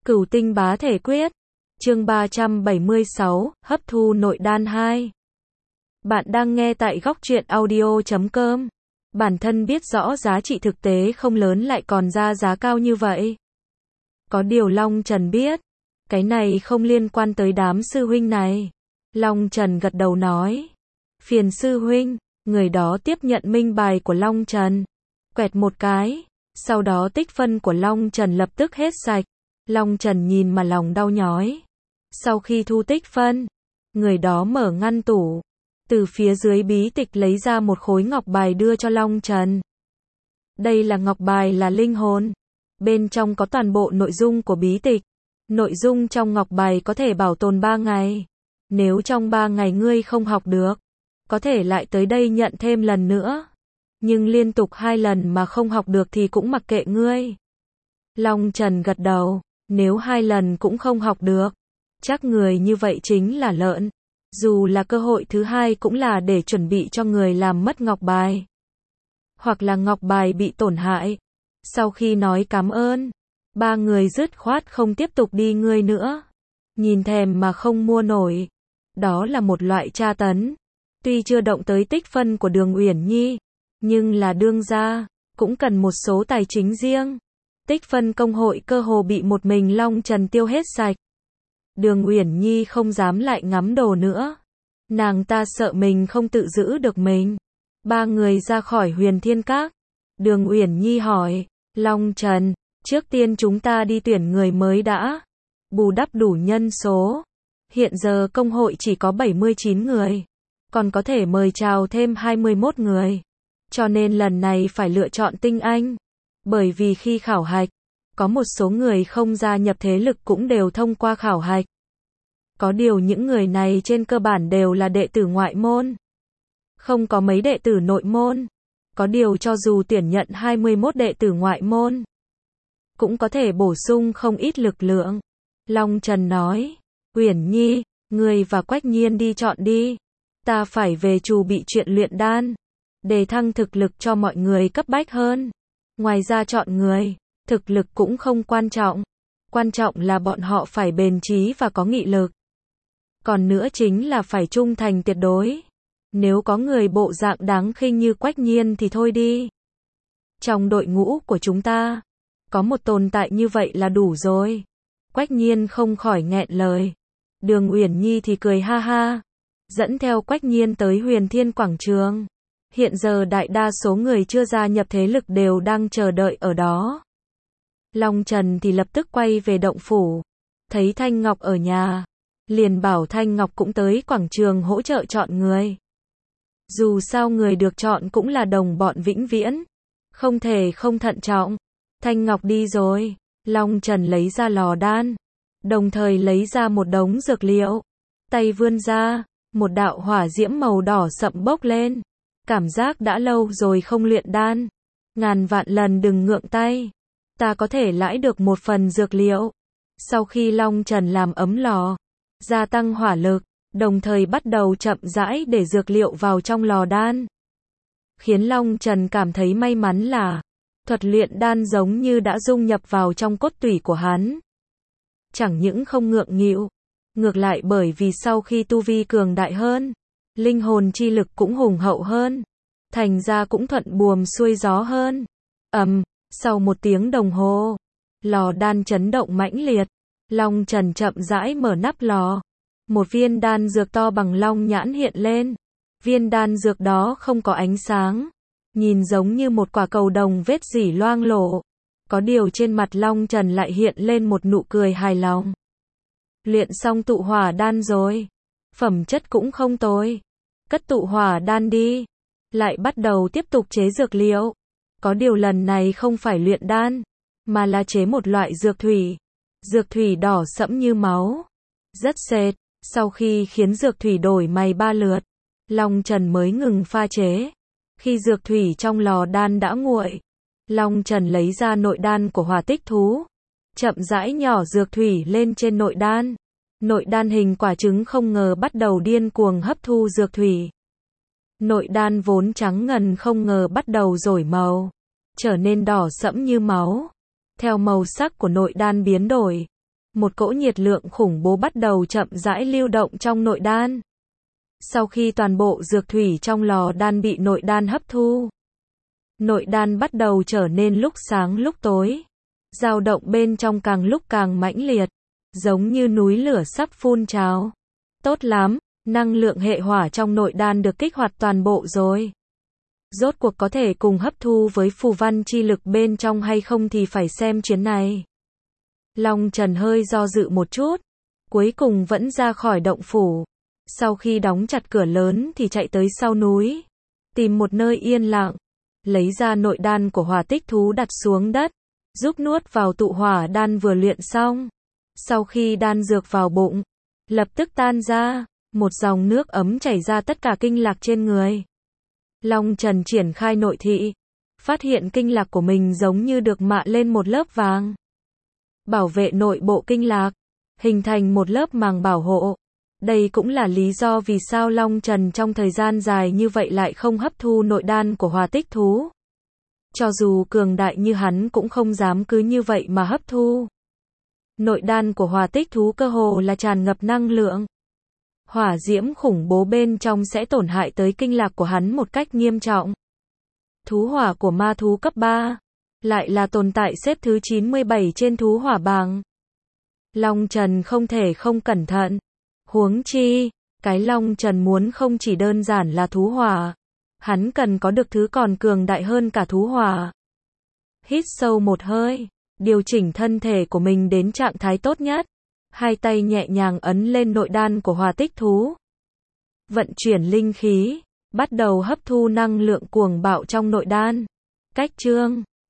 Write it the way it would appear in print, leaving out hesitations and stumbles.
Cửu tinh bá thể quyết. Chương 376, hấp thu nội đan 2. Bạn đang nghe tại góc truyện audio.com. Bản thân biết rõ giá trị thực tế không lớn lại còn ra giá cao như vậy. Có điều Long Trần biết, cái này không liên quan tới đám sư huynh này. Long Trần gật đầu nói, phiền sư huynh. Người đó tiếp nhận minh bài của Long Trần, quẹt một cái, sau đó tích phân của Long Trần lập tức hết sạch. Long Trần nhìn mà lòng đau nhói. Sau khi thu tích phân, người đó mở ngăn tủ, từ phía dưới bí tịch lấy ra một khối ngọc bài đưa cho Long Trần. Đây là ngọc bài là linh hồn. Bên trong có toàn bộ nội dung của bí tịch. Nội dung trong ngọc bài có thể bảo tồn 3 ngày. Nếu trong 3 ngày ngươi không học được, có thể lại tới đây nhận thêm lần nữa. Nhưng liên tục 2 lần mà không học được thì cũng mặc kệ ngươi. Long Trần gật đầu, nếu 2 lần cũng không học được, chắc người như vậy chính là lợn. Dù là cơ hội thứ 2 cũng là để chuẩn bị cho người làm mất ngọc bài. Hoặc là ngọc bài bị tổn hại. Sau khi nói cảm ơn, 3 người dứt khoát không tiếp tục đi ngươi nữa. Nhìn thèm mà không mua nổi. Đó là một loại tra tấn. Tuy chưa động tới tích phân của Đường Uyển Nhi, nhưng là đương gia, cũng cần một số tài chính riêng. Tích phân công hội cơ hồ bị một mình Long Trần tiêu hết sạch. Đường Uyển Nhi không dám lại ngắm đồ nữa. Nàng ta sợ mình không tự giữ được mình. 3 người ra khỏi Huyền Thiên Các. Đường Uyển Nhi hỏi, Long Trần, trước tiên chúng ta đi tuyển người mới đã. Bù đắp đủ nhân số. Hiện giờ công hội chỉ có 79 người. Còn có thể mời chào thêm 21 người. Cho nên lần này phải lựa chọn tinh anh. Bởi vì khi khảo hạch, có một số người không gia nhập thế lực cũng đều thông qua khảo hạch. Có điều những người này trên cơ bản đều là đệ tử ngoại môn. Không có mấy đệ tử nội môn. Có điều cho dù tuyển nhận 21 đệ tử ngoại môn, cũng có thể bổ sung không ít lực lượng. Long Trần nói, Uyển Nhi, ngươi và Quách Nhiên đi chọn đi. Ta phải về chuẩn bị chuyện luyện đan. Đề thăng thực lực cho mọi người cấp bách hơn. Ngoài ra chọn người, thực lực cũng không quan trọng. Quan trọng là bọn họ phải bền chí và có nghị lực. Còn nữa chính là phải trung thành tuyệt đối. Nếu có người bộ dạng đáng khinh như Quách Nhiên thì thôi đi. Trong đội ngũ của chúng ta, có một tồn tại như vậy là đủ rồi. Quách Nhiên không khỏi nghẹn lời. Đường Uyển Nhi thì cười ha ha, dẫn theo Quách Nhiên tới Huyền Thiên Quảng Trường. Hiện giờ đại đa số người chưa gia nhập thế lực đều đang chờ đợi ở đó. Long Trần thì lập tức quay về động phủ. Thấy Thanh Ngọc ở nhà, liền bảo Thanh Ngọc cũng tới quảng trường hỗ trợ chọn người. Dù sao người được chọn cũng là đồng bọn vĩnh viễn. Không thể không thận trọng. Thanh Ngọc đi rồi. Long Trần lấy ra lò đan. Đồng thời lấy ra một đống dược liệu. Tay vươn ra, một đạo hỏa diễm màu đỏ sậm bốc lên. Cảm giác đã lâu rồi không luyện đan. Ngàn vạn lần đừng ngượng tay. Ta có thể lãi được một phần dược liệu. Sau khi Long Trần làm ấm lò, gia tăng hỏa lực, đồng thời bắt đầu chậm rãi để dược liệu vào trong lò đan. Khiến Long Trần cảm thấy may mắn là thuật luyện đan giống như đã dung nhập vào trong cốt tủy của hắn. Chẳng những không ngượng nghịu, ngược lại bởi vì sau khi tu vi cường đại hơn, linh hồn chi lực cũng hùng hậu hơn, thành ra cũng thuận buồm xuôi gió hơn. Sau 1 tiếng đồng hồ, lò đan chấn động mãnh liệt. Long Trần chậm rãi mở nắp lò. Một viên đan dược to bằng long nhãn hiện lên. Viên đan dược đó không có ánh sáng, nhìn giống như một quả cầu đồng vết rỉ loang lổ. Có điều trên mặt Long Trần lại hiện lên một nụ cười hài lòng. Luyện xong tụ hỏa đan rồi. Phẩm chất cũng không tồi. Cất tụ hỏa đan đi. Lại bắt đầu tiếp tục chế dược liệu. Có điều lần này không phải luyện đan, mà là chế một loại dược thủy. Dược thủy đỏ sẫm như máu. Rất sệt. Sau khi khiến dược thủy đổi màu 3 lượt, Long Trần mới ngừng pha chế. Khi dược thủy trong lò đan đã nguội, Long Trần lấy ra nội đan của hỏa tích thú. Chậm rãi nhỏ dược thủy lên trên nội đan. Nội đan hình quả trứng không ngờ bắt đầu điên cuồng hấp thu dược thủy. Nội đan vốn trắng ngần không ngờ bắt đầu đổi màu, trở nên đỏ sẫm như máu. Theo màu sắc của nội đan biến đổi, một cỗ nhiệt lượng khủng bố bắt đầu chậm rãi lưu động trong nội đan. Sau khi toàn bộ dược thủy trong lò đan bị nội đan hấp thu, nội đan bắt đầu trở nên lúc sáng lúc tối, dao động bên trong càng lúc càng mãnh liệt, giống như núi lửa sắp phun trào. Tốt lắm, năng lượng hệ hỏa trong nội đan được kích hoạt toàn bộ rồi. Rốt cuộc có thể cùng hấp thu với phù văn chi lực bên trong hay không thì phải xem chuyến này. Long Trần hơi do dự một chút, cuối cùng vẫn ra khỏi động phủ. Sau khi đóng chặt cửa lớn thì chạy tới sau núi, tìm một nơi yên lặng, lấy ra nội đan của hỏa tích thú đặt xuống đất, giúp nuốt vào tụ hỏa đan vừa luyện xong. Sau khi đan dược vào bụng, lập tức tan ra, một dòng nước ấm chảy ra tất cả kinh lạc trên người. Long Trần triển khai nội thị, phát hiện kinh lạc của mình giống như được mạ lên một lớp vàng, bảo vệ nội bộ kinh lạc, hình thành một lớp màng bảo hộ. Đây cũng là lý do vì sao Long Trần trong thời gian dài như vậy lại không hấp thu nội đan của hỏa tích thú. Cho dù cường đại như hắn cũng không dám cứ như vậy mà hấp thu. Nội đan của hỏa tích thú cơ hồ là tràn ngập năng lượng. Hỏa diễm khủng bố bên trong sẽ tổn hại tới kinh lạc của hắn một cách nghiêm trọng. Thú hỏa của ma thú cấp 3, lại là tồn tại xếp thứ 97 trên thú hỏa bảng. Long Trần không thể không cẩn thận. Huống chi, cái Long Trần muốn không chỉ đơn giản là thú hỏa, hắn cần có được thứ còn cường đại hơn cả thú hỏa. Hít sâu một hơi, điều chỉnh thân thể của mình đến trạng thái tốt nhất. Hai tay nhẹ nhàng ấn lên nội đan của hỏa tích thú. Vận chuyển linh khí, bắt đầu hấp thu năng lượng cuồng bạo trong nội đan. Cách chương